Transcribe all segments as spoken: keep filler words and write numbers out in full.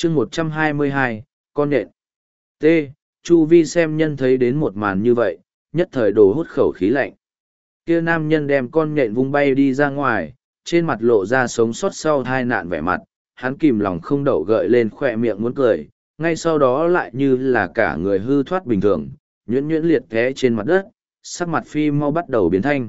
chương một trăm hai mươi hai, con nhện. T. Chu vi xem nhân thấy đến một màn như vậy, nhất thời đổ hút khẩu khí lạnh. Kia nam nhân đem con nhện vung bay đi ra ngoài, trên mặt lộ ra sống sót sau hai nạn vẻ mặt, hắn kìm lòng không đậu gợi lên khỏe miệng muốn cười, ngay sau đó lại như là cả người hư thoát bình thường, nhuyễn nhuyễn liệt té trên mặt đất, sắc mặt phi mau bắt đầu biến thanh.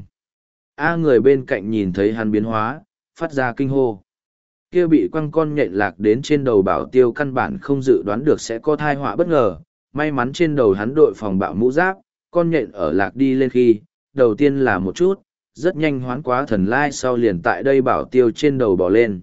A người bên cạnh nhìn thấy hắn biến hóa, phát ra kinh hô. Kia bị quăng con nhện lạc đến trên đầu Bảo Tiêu căn bản không dự đoán được sẽ có thai họa bất ngờ, may mắn trên đầu hắn đội phòng bạo mũ giáp, con nhện ở lạc đi lên khi, đầu tiên là một chút, rất nhanh hoán quá thần lai sau liền tại đây Bảo Tiêu trên đầu bỏ lên.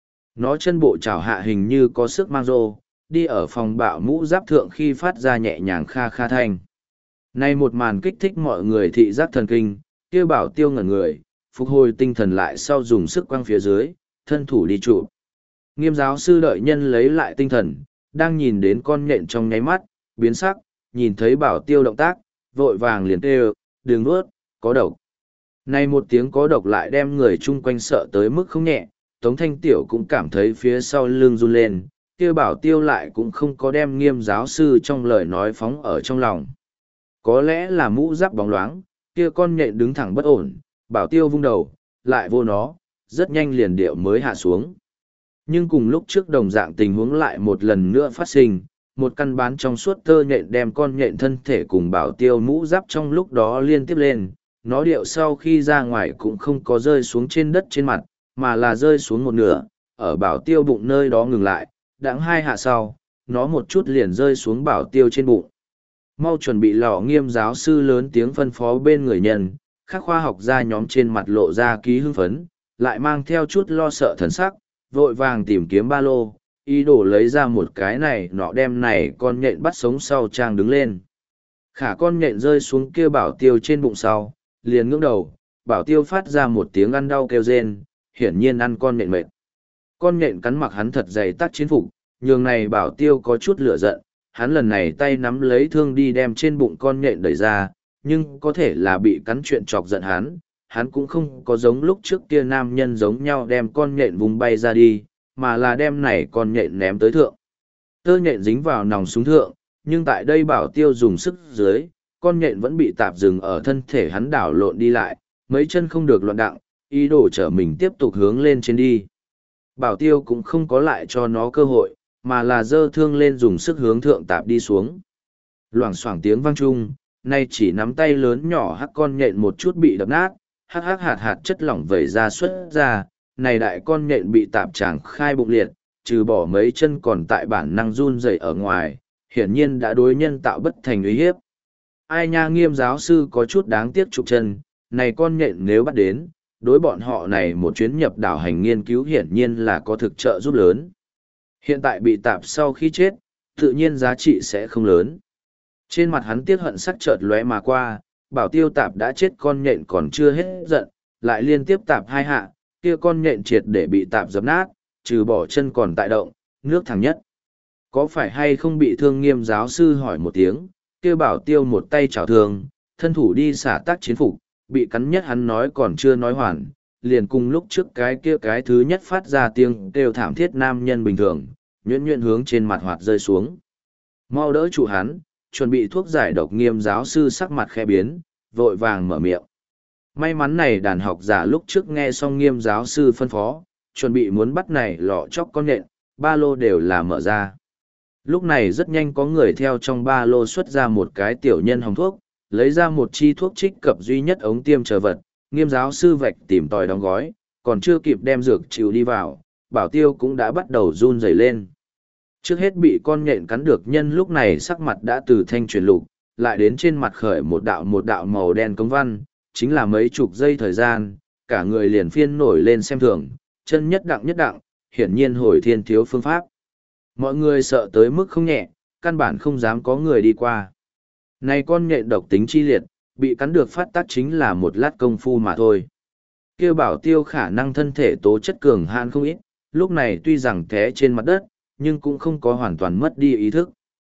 Nó chân bộ chảo hạ hình như có sức mang rô, đi ở phòng bạo mũ giáp thượng khi phát ra nhẹ nhàng kha kha thanh. Nay một màn kích thích mọi người thị giác thần kinh, kia Bảo Tiêu ngẩn người, phục hồi tinh thần lại sau dùng sức quăng phía dưới, thân thủ đi trụ. Nghiêm giáo sư đợi nhân lấy lại tinh thần, đang nhìn đến con nhện trong nháy mắt, biến sắc, nhìn thấy Bảo Tiêu động tác, vội vàng liền kêu, đừng nuốt, có độc. Này một tiếng có độc lại đem người chung quanh sợ tới mức không nhẹ, Tống Thanh Tiểu cũng cảm thấy phía sau lưng run lên, kia Bảo Tiêu lại cũng không có đem nghiêm giáo sư trong lời nói phóng ở trong lòng. Có lẽ là mũ giáp bóng loáng, kia con nhện đứng thẳng bất ổn, Bảo Tiêu vung đầu, lại vô nó, rất nhanh liền điệu mới hạ xuống. Nhưng cùng lúc trước đồng dạng tình huống lại một lần nữa phát sinh, một căn bán trong suốt tơ nhện đem con nhện thân thể cùng Bảo Tiêu mũ giáp trong lúc đó liên tiếp lên, nó điệu sau khi ra ngoài cũng không có rơi xuống trên đất trên mặt, mà là rơi xuống một nửa, ở Bảo Tiêu bụng nơi đó ngừng lại, đãng hai hạ sau, nó một chút liền rơi xuống Bảo Tiêu trên bụng. Mau chuẩn bị lò nghiêm giáo sư lớn tiếng phân phó bên người nhân, các khoa học gia nhóm trên mặt lộ ra ký hưng phấn, lại mang theo chút lo sợ thần sắc, vội vàng tìm kiếm ba lô, ý đồ lấy ra một cái này nọ đem này con nhện bắt sống sau trang đứng lên. Khả con nhện rơi xuống kia Bảo Tiêu trên bụng sau, liền ngưỡng đầu, Bảo Tiêu phát ra một tiếng ăn đau kêu rên, hiển nhiên ăn con nhện mệt. Con nhện cắn mặc hắn thật dày tắc chiến phục, nhường này Bảo Tiêu có chút lửa giận, hắn lần này tay nắm lấy thương đi đem trên bụng con nhện đẩy ra, nhưng có thể là bị cắn chuyện chọc giận hắn, hắn cũng không có giống lúc trước kia nam nhân giống nhau đem con nhện vùng bay ra đi, mà là đem này con nhện ném tới thượng. Tơ nhện dính vào nòng súng thượng, nhưng tại đây Bảo Tiêu dùng sức dưới, con nhện vẫn bị tạp dừng ở thân thể hắn đảo lộn đi lại, mấy chân không được loạn đặng, ý đồ trở mình tiếp tục hướng lên trên đi. Bảo Tiêu cũng không có lại cho nó cơ hội, mà là giơ thương lên dùng sức hướng thượng tạp đi xuống. Loảng xoảng tiếng vang chung, nay chỉ nắm tay lớn nhỏ hắc con nhện một chút bị đập nát, hắc hắc hạt hạt chất lỏng vẩy ra xuất ra, này đại con nhện bị tạp tràng khai bụng liệt, trừ bỏ mấy chân còn tại bản năng run rẩy ở ngoài, hiển nhiên đã đối nhân tạo bất thành uy hiếp. Ai nha, nghiêm giáo sư có chút đáng tiếc trục chân, này con nhện nếu bắt đến, đối bọn họ này một chuyến nhập đảo hành nghiên cứu hiển nhiên là có thực trợ giúp lớn. Hiện tại bị tạp sau khi chết, tự nhiên giá trị sẽ không lớn. Trên mặt hắn tiếc hận sắc chợt lóe mà qua, Bảo Tiêu tạp đã chết con nhện còn chưa hết giận, lại liên tiếp tạp hai hạ, kia con nhện triệt để bị tạp dập nát, trừ bỏ chân còn tại động, nước thẳng nhất. Có phải hay không bị thương nghiêm giáo sư hỏi một tiếng, kia Bảo Tiêu một tay chảo thương, thân thủ đi xả tác chiến phục, bị cắn nhất hắn nói còn chưa nói hoàn, liền cùng lúc trước cái kia cái thứ nhất phát ra tiếng kêu thảm thiết nam nhân bình thường, nhuyễn nhuyễn hướng trên mặt hoạt rơi xuống. Mau đỡ trụ hắn, chuẩn bị thuốc giải độc nghiêm giáo sư sắc mặt khẽ biến, vội vàng mở miệng. May mắn này đàn học giả lúc trước nghe xong nghiêm giáo sư phân phó, chuẩn bị muốn bắt này lọ chóc con nện, ba lô đều là mở ra. Lúc này rất nhanh có người theo trong ba lô xuất ra một cái tiểu nhân hồng thuốc, lấy ra một chi thuốc trích cập duy nhất ống tiêm chờ vật, nghiêm giáo sư vạch tìm tòi đóng gói, còn chưa kịp đem dược chịu đi vào, Bảo Tiêu cũng đã bắt đầu run rẩy lên. Trước hết bị con nhện cắn được nhân lúc này sắc mặt đã từ thanh chuyển lục, lại đến trên mặt khởi một đạo một đạo màu đen cống văn, chính là mấy chục giây thời gian, cả người liền phiên nổi lên xem thường, chân nhất đặng nhất đặng, hiển nhiên hồi thiên thiếu phương pháp. Mọi người sợ tới mức không nhẹ, căn bản không dám có người đi qua. Này con nhện độc tính chi liệt, bị cắn được phát tác chính là một lát công phu mà thôi. Kêu Bảo Tiêu khả năng thân thể tố chất cường hãn không ít, lúc này tuy rằng té trên mặt đất, nhưng cũng không có hoàn toàn mất đi ý thức.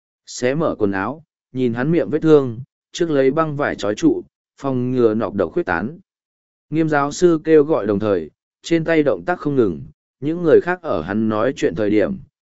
Xé mở quần áo, nhìn hắn miệng vết thương, trước lấy băng vải trói trụ, phòng ngừa nọc độc khuyết tán. Nghiêm giáo sư kêu gọi đồng thời, trên tay động tác không ngừng, những người khác ở hắn nói chuyện thời điểm,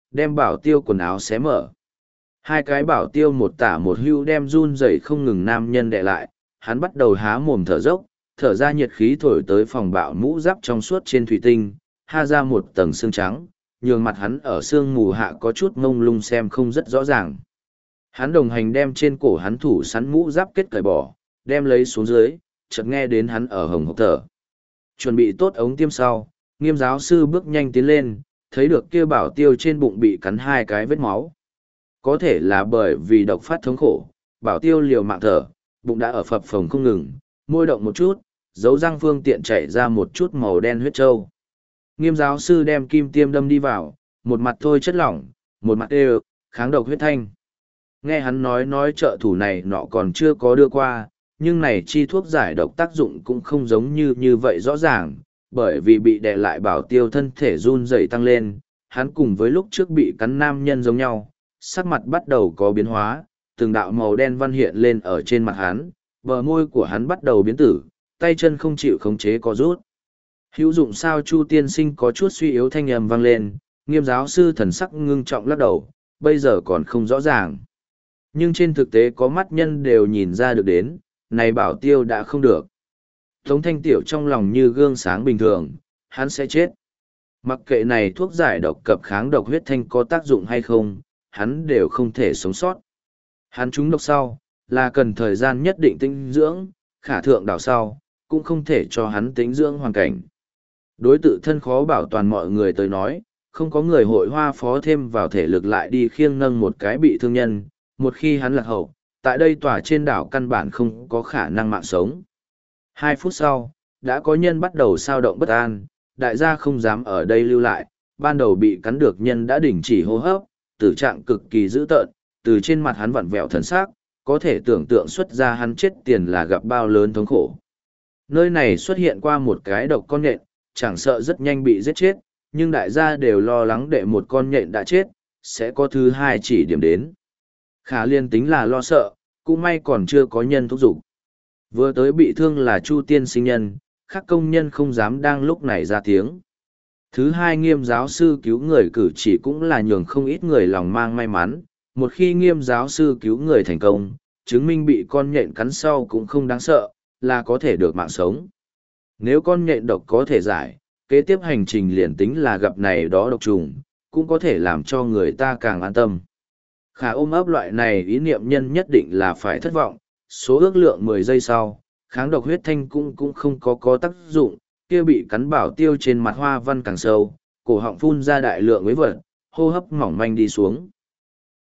đem bảo tiêu quần áo xé mở. Hai cái bảo tiêu một tả một hưu đem run rẩy không ngừng nam nhân đè lại, hắn bắt đầu há mồm thở dốc, thở ra nhiệt khí thổi tới phòng bạo mũ giáp trong suốt trên thủy tinh, ha ra một tầng xương trắng, nhường mặt hắn ở sương mù hạ có chút mông lung xem không rất rõ ràng. Hắn đồng hành đem trên cổ hắn thủ sắn mũ giáp kết cởi bỏ, đem lấy xuống dưới, chợt nghe đến hắn ở hồng hộc thở. Chuẩn bị tốt ống tiêm sau, Nghiêm giáo sư bước nhanh tiến lên, thấy được kia bảo tiêu trên bụng bị cắn hai cái vết máu. Có thể là bởi vì độc phát thống khổ, bảo tiêu liều mạng thở, bụng đã ở phập phồng không ngừng, môi động một chút, dấu răng phương tiện chảy ra một chút màu đen huyết trâu. Nghiêm giáo sư đem kim tiêm đâm đi vào, một mặt thôi chất lỏng, một mặt đều, kháng độc huyết thanh. Nghe hắn nói nói trợ thủ này nọ còn chưa có đưa qua, nhưng này chi thuốc giải độc tác dụng cũng không giống như như vậy rõ ràng, bởi vì bị đè lại bảo tiêu thân thể run rẩy tăng lên, hắn cùng với lúc trước bị cắn nam nhân giống nhau, sắc mặt bắt đầu có biến hóa, từng đạo màu đen văn hiện lên ở trên mặt hắn, bờ môi của hắn bắt đầu biến tử, tay chân không chịu khống chế có rút. Hữu dụng sao? Chu tiên sinh có chút suy yếu thanh âm vang lên, Nghiêm giáo sư thần sắc ngưng trọng lắc đầu, bây giờ còn không rõ ràng. Nhưng trên thực tế có mắt nhân đều nhìn ra được đến, này bảo tiêu đã không được. Tống Thanh Tiểu trong lòng như gương sáng bình thường, hắn sẽ chết. Mặc kệ này thuốc giải độc cập kháng độc huyết thanh có tác dụng hay không, hắn đều không thể sống sót. Hắn trúng độc sau, là cần thời gian nhất định tinh dưỡng, khả thượng đảo sau, cũng không thể cho hắn tinh dưỡng hoàn cảnh. Đối tự thân khó bảo toàn mọi người tới nói, không có người hội hoa phó thêm vào thể lực lại đi khiêng nâng một cái bị thương nhân, một khi hắn lạc hậu, tại đây tòa trên đảo căn bản không có khả năng mạng sống. Hai phút sau, đã có nhân bắt đầu sao động bất an, đại gia không dám ở đây lưu lại, ban đầu bị cắn được nhân đã đình chỉ hô hấp, tử trạng cực kỳ dữ tợn, từ trên mặt hắn vặn vẹo thần sắc, có thể tưởng tượng xuất ra hắn chết tiền là gặp bao lớn thống khổ. Nơi này xuất hiện qua một cái độc con nhện, chẳng sợ rất nhanh bị giết chết, nhưng đại gia đều lo lắng để một con nhện đã chết, sẽ có thứ hai chỉ điểm đến. Khả liên tính là lo sợ, cũng may còn chưa có nhân thúc giục. Vừa tới bị thương là Chu tiên sinh nhân, các công nhân không dám đang lúc này ra tiếng. Thứ hai, Nghiêm giáo sư cứu người cử chỉ cũng là nhường không ít người lòng mang may mắn, một khi Nghiêm giáo sư cứu người thành công, chứng minh bị con nhện cắn sau cũng không đáng sợ, là có thể được mạng sống. Nếu con nhện độc có thể giải, kế tiếp hành trình liền tính là gặp này đó độc trùng, cũng có thể làm cho người ta càng an tâm. Khả ôm ấp loại này ý niệm nhân nhất định là phải thất vọng, số ước lượng mười giây sau, kháng độc huyết thanh cũng cũng không có có tác dụng, kia bị cắn bảo tiêu trên mặt hoa văn càng sâu, cổ họng phun ra đại lượng với vật, hô hấp mỏng manh đi xuống.